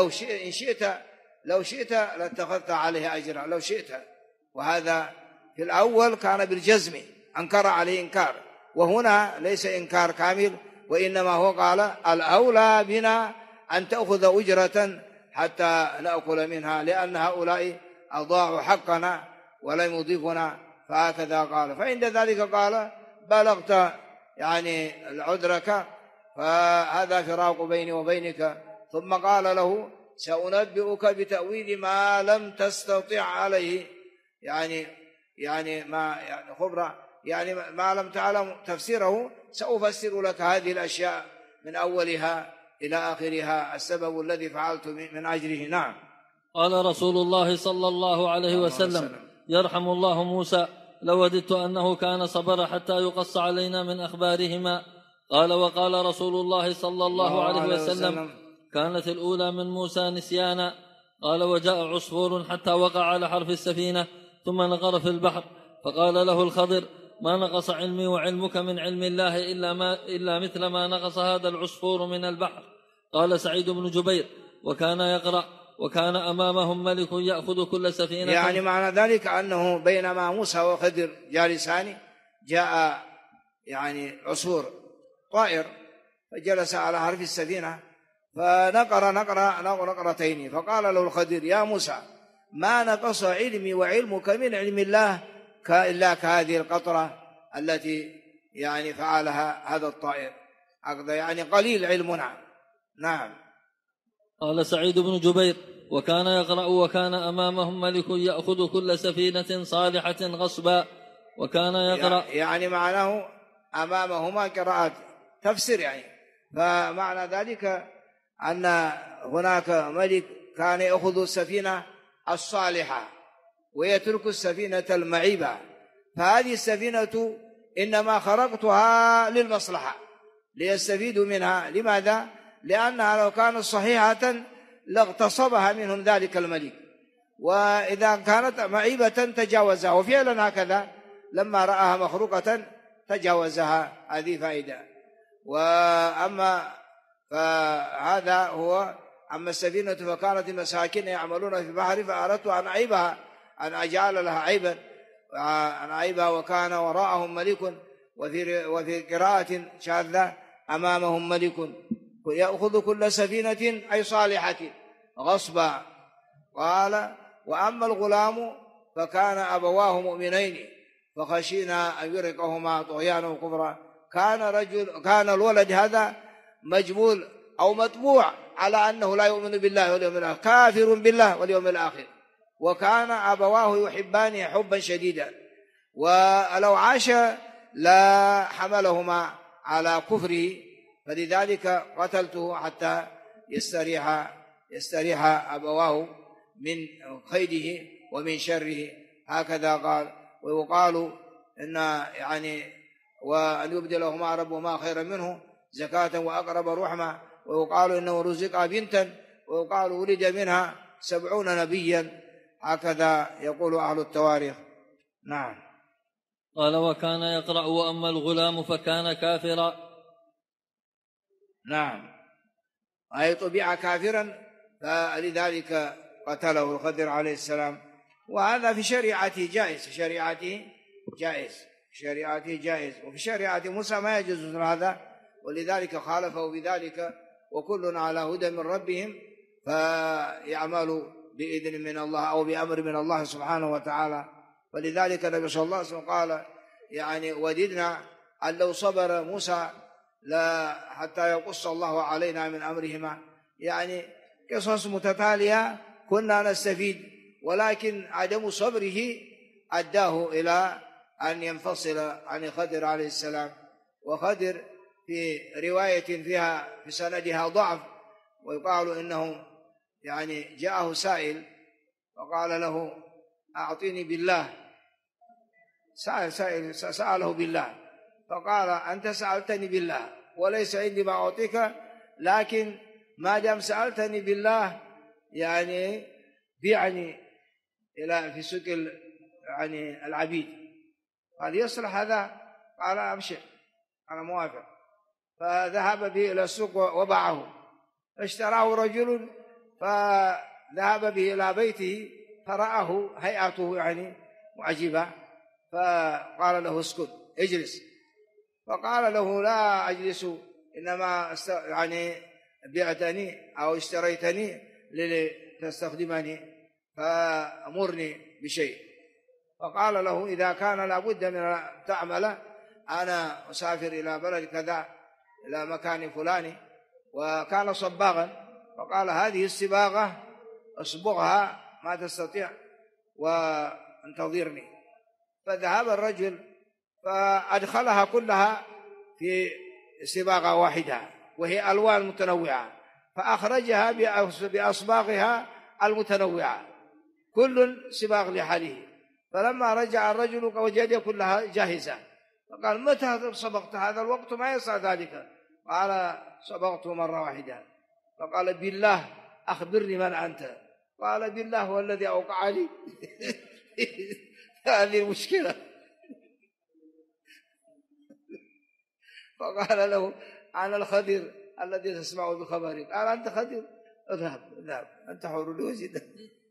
لو شئت لاتخذت عليه أجرا، لو شئت. وهذا في الأول كان بالجزم، أنكر عليه إنكار، وهنا ليس إنكار كامل، وإنما هو قال الأولى بنا أن تأخذ أجرة حتى نأكل منها، لأن هؤلاء أضاعوا حقنا ولم يضيفنا، فهكذا قال. فعند ذلك قال بلغت يعني عذرك، فهذا فراق بيني وبينك. ثم قال له سأنبئك بتأويل ما لم تستطع عليه، يعني خبرة، يعني ما لم تعلم تفسيره سأفسر لك هذه الأشياء من أولها إلى آخرها، السبب الذي فعلت من أجله. نعم. قال رسول الله صلى الله عليه وسلم يرحم الله موسى، لوددت أنه كان صبر حتى يقص علينا من أخبارهما. قال وقال رسول الله صلى الله عليه وسلم كانت الأولى من موسى نسيانا. قال وجاء عصفور حتى وقع على حرف السفينة ثم نقر في البحر، فقال له الخضر ما نقص علمي وعلمك من علم الله إلا مثل ما نقص هذا العصفور من البحر. قال سعيد بن جبير وكان يقرأ وكان أمامهم ملك يأخذ كل سفينة. يعني معنى ذلك أنه بينما موسى وخضر جالسان جاء يعني عصفور طائر فجلس على حرف السفينة فنقر نقرتين، فقال له الخضر يا موسى ما نقص علمي وعلمك من علم الله إلا كهذه القطرة التي يعني فعلها هذا الطائر، يعني قليل علمنا. نعم. قال سعيد بن جبير وكان يقرأ وكان أمامهم ملك يأخذ كل سفينة صالحة غصبا. وكان يقرأ يعني معناه أمامهما قراءات تفسير، يعني فمعنى ذلك أن هناك ملك كان يأخذ السفينة الصالحة ويترك السفينة المعيبة، فهذه السفينة إنما خرقتها للمصلحة ليستفيدوا منها. لماذا؟ لأنها لو كانت صحيحة لاغتصبها منهم ذلك الملك، وإذا كانت معيبة تجاوزها، وفعلا هكذا لما رآها مخروقة تجاوزها. هذه فائدة. وأما فهذا هو. أما السفينة فكانت المساكين يعملون في البحر فأردت أن أعيبها، أن أجعل لها عيبا، أن أعيبها وكان وراءهم ملك. وفي قراءة شاذة أمامهم ملك يأخذ كل سفينة أي صالحة غصبا. قال وأما الغلام فكان أبواه مؤمنين فخشينا أن يرهقهما طغيانا وكفرا. كان الولد هذا مجبول أو مطبوع على أنه لا يؤمن بالله واليوم الآخر، كافر بالله واليوم الآخر، وكان أبواه يحبانه حبا شديدا، ولو عاش لا حملهما على كفره، فلذلك قتلته حتى يستريح أبواه من خيده ومن شره. هكذا قال. ويقال إن وأن يبدلهما ربهما خيرا منه زكاة وأقرب رحمة. ويقال إنه رزق بنتا، ويقال ولد منها 70 نبيا. هكذا يقول أهل التواريخ. نعم. قال وكان يقرأ وأما الغلام فكان كافرا. نعم، أي طبيعة كافرا، فلذلك قتله الخضر عليه السلام. وهذا في شريعته جائز، في شريعته جائز، وفي شريعة موسى ما يجوز هذا، ولذلك خالفه بذلك. وكل على هدى من ربهم، فيعملوا بإذن من الله أو بأمر من الله سبحانه وتعالى. فلذلك النبي صلى الله عليه وسلم قال وددنا أن لو صبر موسى لا حتى يقص الله علينا من أمرهما. قصص متتالية كنا نستفيد، ولكن عدم صبره أداه إلى أن ينفصل عن خضر عليه السلام. وخضر في رواية فيها في سندها ضعف، ويقال إنه جاءه سائل وقال له أعطيني بالله، سأله بالله، فقال أنت سألتني بالله وليس عندي ما أعطيك، لكن ما دام سألتني بالله بيعني إلى في سوق العبيد. قال يصلح هذا؟ قال أبشر أنا موافق. فذهب به إلى السوق وباعه، اشتراه رجل فذهب به إلى بيته فرآه هيئته معجبة، فقال له اسكت اجلس. فقال له لا أجلس، إنما بعتني أو اشتريتني لتستخدمني، فأمرني بشيء. فقال له إذا كان لابد من تعمل، أنا أسافر إلى بلد كذا إلى مكان فلاني، وكان صباغا، فقال هذه الصباغة أصبغها ما تستطيع وانتظرني. فذهب الرجل فأدخلها كلها في صباغة واحدة وهي ألوان متنوعة، فأخرجها بأصباغها المتنوعة، كل صباغ لحاله. فلما رجع الرجل وجد كلها جاهزة، فقال متى صبغت؟ هذا الوقت ما يسع ذلك. قال صبغت مرة واحدة. فقال بالله أخبرني من أنت؟ قال بالله هو الذي أوقع لي هذه المشكلة. فقال له أنا الخضر الذي تسمع بخبري. قال أنت خضر؟ اذهب أنت حر لوجد.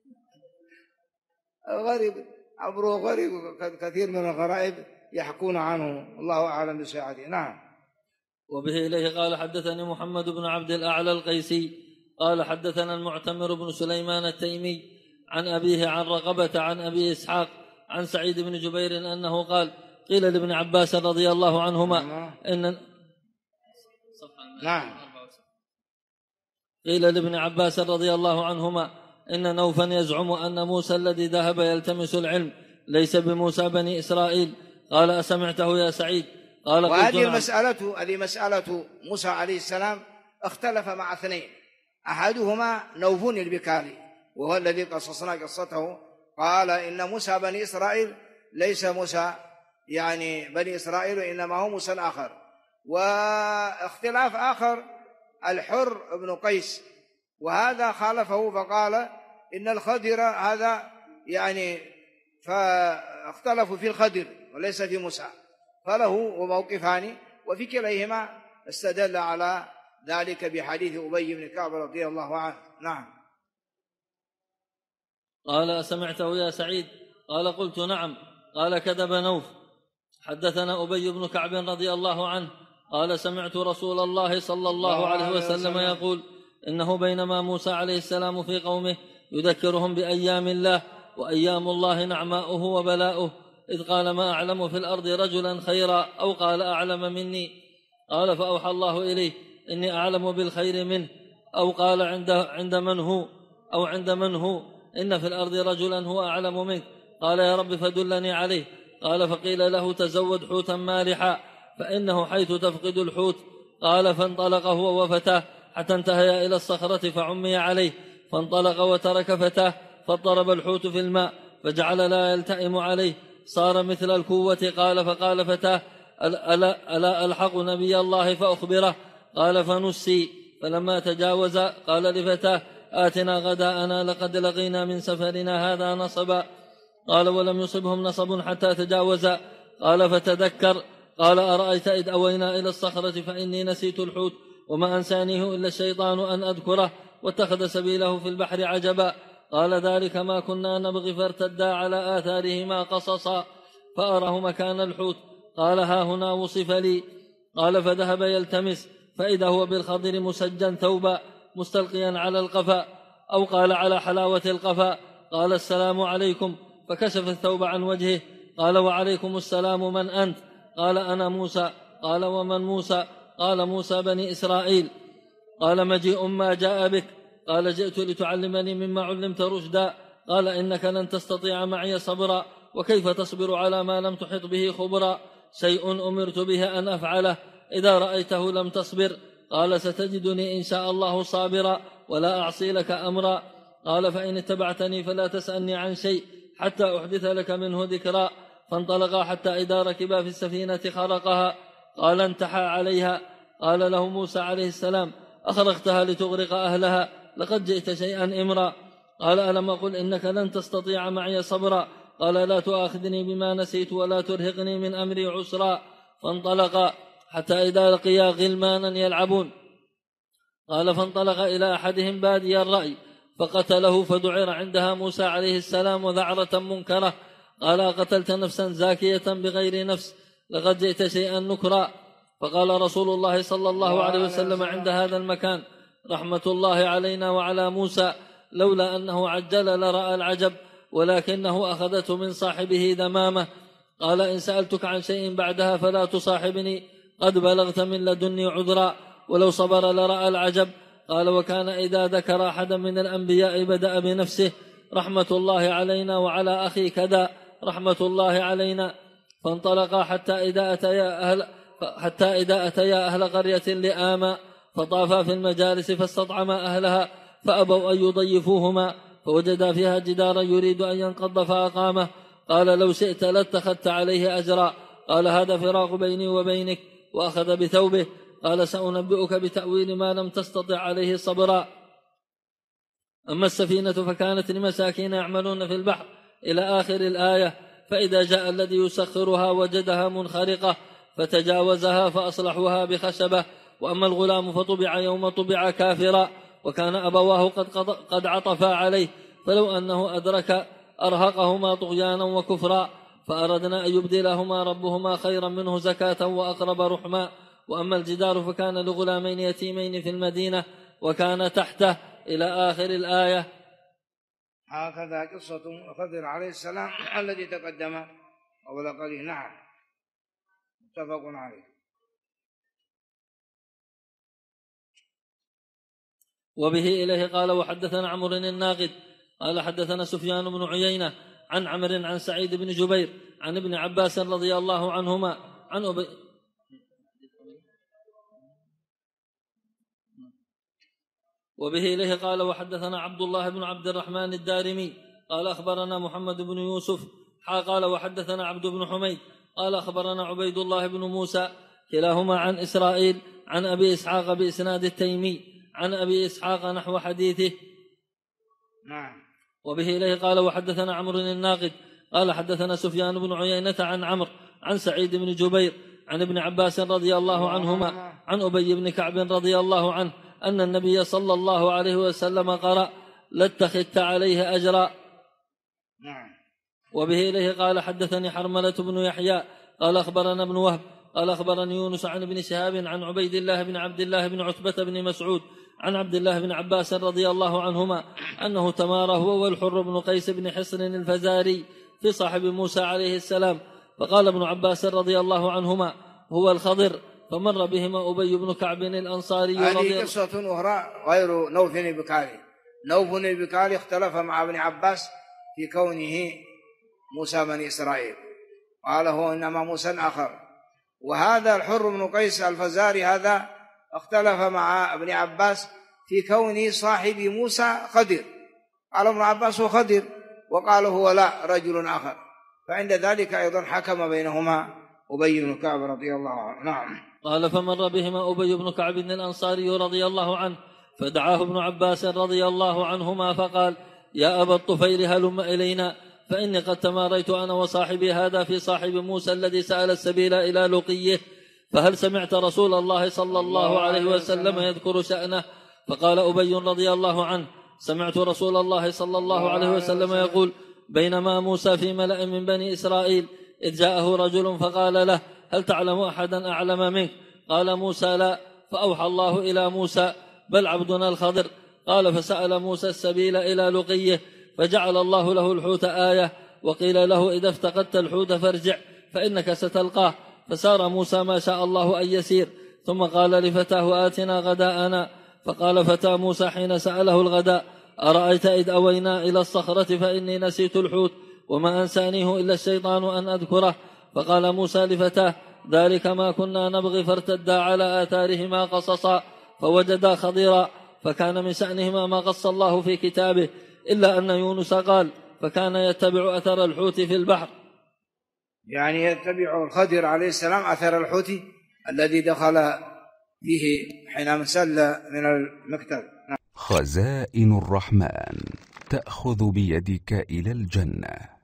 الغريب أمره غريب، كثير من الغرائب يحكون عنه، الله أعلم بصحته. نعم. وبه إليه قال حدثني محمد بن عبد الأعلى القيسي قال حدثنا المعتمر بن سليمان التيمي عن أبيه عن رغبة عن أبي إسحاق عن سعيد بن جبير أنه قال قيل لابن عباس رضي الله عنهما قيل لابن عباس رضي الله عنهما إن نوفا يزعم أن موسى الذي ذهب يلتمس العلم ليس بموسى بني إسرائيل. قال أسمعته يا سعيد؟ قال وهذه مسألة موسى عليه السلام اختلف مع اثنين، أحدهما نوف البكالي وهو الذي قصصنا قصته، قال إن موسى بني إسرائيل ليس موسى بني إسرائيل، إنما هو موسى آخر. واختلاف آخر الحر بن قيس، وهذا خالفه فقال إن الخضر هذا فاختلفوا في الخضر وليس في موسى، فله موقفان، وفي كليهما استدل على ذلك بحديث أبي بن كعب رضي الله عنه. نعم. قال سمعته يا سعيد؟ قال قلت نعم. قال كذب نوف. حدثنا أبي بن كعب رضي الله عنه قال سمعت رسول الله صلى الله عليه وسلم يقول إنه بينما موسى عليه السلام في قومه يذكرهم بأيام الله وأيام الله نعماؤه وبلاؤه، إذ قال ما أعلم في الأرض رجلا خيرا أو قال أعلم مني. قال فأوحى الله إليه إني أعلم بالخير منه، أو قال عند من هو إن في الأرض رجلا هو أعلم منك. قال يا رب فدلني عليه. قال فقيل له تزود حوتا مالحا فإنه حيث تفقد الحوت. قال فانطلق هو وفتاه حتى انتهيا إلى الصخرة فعمي عليه، فانطلق وترك فتاه، فاضطرب الحوت في الماء فجعل لا يلتئم عليه، صار مثل الكوة. قال فقال فتاه ألا ألحق نبي الله فأخبره؟ قال فنسي. فلما تجاوز قال لفتاه آتنا غداءنا لقد لقينا من سفرنا هذا نصبا. قال ولم يصبهم نصب حتى تجاوزا. قال فتذكر. قال أرأيت إذ أوينا إلى الصخرة فإني نسيت الحوت وما أنسانيه إلا الشيطان أن أذكره واتخذ سبيله في البحر عجبا. قال ذلك ما كنا نبغي فارتدا على آثارهما قصصا فأراه مكان الحوت. قال ها هنا وصف لي. قال فذهب يلتمس فإذا هو بالخضر مسجا ثوبا مستلقيا على القفا، أو قال على حلاوة القفا. قال السلام عليكم، فكشف الثوب عن وجهه. قال وعليكم السلام، من أنت؟ قال أنا موسى. قال ومن موسى؟ قال موسى بني إسرائيل. قال مجيء ما جاء بك؟ قال جئت لتعلمني مما علمت رشدا. قال إنك لن تستطيع معي صبرا، وكيف تصبر على ما لم تحط به خبرا؟ شيء أمرت به أن أفعله إذا رأيته لم تصبر. قال ستجدني إن شاء الله صابرا ولا أعصي لك أمرا. قال فإن اتبعتني فلا تسألني عن شيء حتى أحدث لك منه ذكرا. فانطلقا حتى إذا ركبا في السفينة خرقها. قال انتحى عليها. قال له موسى عليه السلام أخرقتها لتغرق أهلها؟ لقد جئت شيئا إمرا. قال ألم أقل إنك لن تستطيع معي صبرا؟ قال لا تؤاخذني بما نسيت ولا ترهقني من أمري عسرا. فانطلقا حتى إذا لقيا غلمانا يلعبون. قال فانطلق إلى أحدهم بادي الرأي فقتله، فدعر عندها موسى عليه السلام ذعرة منكرة. قال قتلت نفسا زاكية بغير نفس؟ لقد جئت شيئا نكرا. فقال رسول الله صلى الله عليه وسلم عند هذا المكان رحمة الله علينا وعلى موسى لولا أنه عجل لرأى العجب، ولكنه أخذته من صاحبه ذمامة. قال إن سألتك عن شيء بعدها فلا تصاحبني، قد بلغت من لدني عذرا، ولو صبر لرأى العجب. قال وكان إذا ذكر أحدا من الأنبياء بدأ بنفسه رحمة الله علينا وعلى أخي كذا رحمة الله علينا. فانطلقا حتى إذا أتيا أهل قرية لآما فطافا في المجالس فاستطعما أهلها فأبوا أن يضيفوهما، فوجدا فيها جدارا يريد أن ينقض فأقامه. قال لو شئت لاتخذت عليه أجرا. قال هذا فراق بيني وبينك، وأخذ بثوبه. قال سأنبئك بتأويل ما لم تستطع عليه صبرا. أما السفينة فكانت لمساكين يعملون في البحر إلى آخر الآية. فإذا جاء الذي يسخرها وجدها منخرقة فتجاوزها فأصلحوها بخشبة. وأما الغلام فطبع يوم طبع كافرا، وكان أبواه قد عطفا عليه، فلو أنه أدرك أرهقهما طغيانا وكفرا. فأردنا أن يبدلهما ربهما خيرا منه زكاة وأقرب رحما. وأما الجدار فكان لغلامين يتيمين في المدينة وكان تحته إلى آخر الآية. هكذا قصة خضر عليه السلام الذي تقدم قبل قليل. نعم، متفق عليه. وبه إليه قال وحدثنا عمرو الناقد قال حدثنا سفيان بن عيينة عن عمرو عن سعيد بن جبير عن ابن عباس رضي الله عنهما عن وبه إليه قال وحدثنا عبد الله بن عبد الرحمن الدارمي قال أخبرنا محمد بن يوسف قال وحدثنا عبد بن حميد قال أخبرنا عبيد الله بن موسى كلاهما عن إسرائيل عن أبي إسحاق بإسناد التيمي عن أبي إسحاق نحو حديثه. نعم. وبه إليه قال وحدثنا عمرو الناقد قال حدثنا سفيان بن عيينة عن عمرو عن سعيد بن جبير عن ابن عباس رضي الله عنهما عن أبي بن كعب رضي الله عنه أن النبي صلى الله عليه وسلم قرأ لاتخذت عليه أجرا. نعم. وبه إليه قال حدثني حرملة بن يحيى قال أخبرنا ابن وهب قال أخبرني يونس عن ابن شهاب عن عبيد الله بن عبد الله بن عتبة بن مسعود عن عبد الله بن عباس رضي الله عنهما أنه تمارى هو والحر بن قيس بن حصن الفزاري في صاحب موسى عليه السلام. فقال ابن عباس رضي الله عنهما: هو الخضر. فمر بهما أبي بن كعب الأنصاري هذه قصة أخرى غير نوف بن بكالي. نوف بن بكالي اختلف مع ابن عباس في كونه موسى بني إسرائيل، قال هو إنما موسى آخر. وهذا الحر بن قيس الفزاري هذا اختلف مع ابن عباس في كون صاحب موسى خضر، قال ابن عباس هو خضر، وقال هو لا رجل آخر. فعند ذلك أيضا حكم بينهما أبي بن كعب رضي الله عنه. نعم. قال: فمر بهما أبي بن كعب الأنصاري رضي الله عنه فدعاه ابن عباس رضي الله عنهما فقال: يا أبا الطفيل هلم إلينا، فإني قد تماريت أنا وصاحبي هذا في صاحب موسى الذي سأل السبيل إلى لقيه، فهل سمعت رسول الله صلى الله عليه وسلم يذكر شأنه؟ فقال أبي رضي الله عنه: سمعت رسول الله صلى الله عليه وسلم يقول: بينما موسى في ملأ من بني إسرائيل إذ جاءه رجل فقال له: هل تعلم أحدا أعلم منك؟ قال موسى: لا. فأوحى الله إلى موسى: بل عبدنا الخضر. قال: فسأل موسى السبيل إلى لقيه، فجعل الله له الحوت آية، وقيل له: إذا افتقدت الحوت فارجع فإنك ستلقاه. فسار موسى ما شاء الله أن يسير، ثم قال لفتاه: آتنا غداءنا. فقال فتى موسى حين سأله الغداء: أرأيت إذ أوينا إلى الصخرة فإني نسيت الحوت وما أنسانيه إلا الشيطان أن أذكره. فقال موسى لفتاه: ذلك ما كنا نبغي، فارتدا على آثارهما قصصا فوجدا خضيرا، فكان من شأنهما ما قص الله في كتابه، إلا أن يونس قال: فكان يتبع أثر الحوت في البحر، يعني يتبع الخضر عليه السلام أثر الحوت الذي دخل فيه حينما سل من المكتب. خزائن الرحمن تأخذ بيدك إلى الجنة.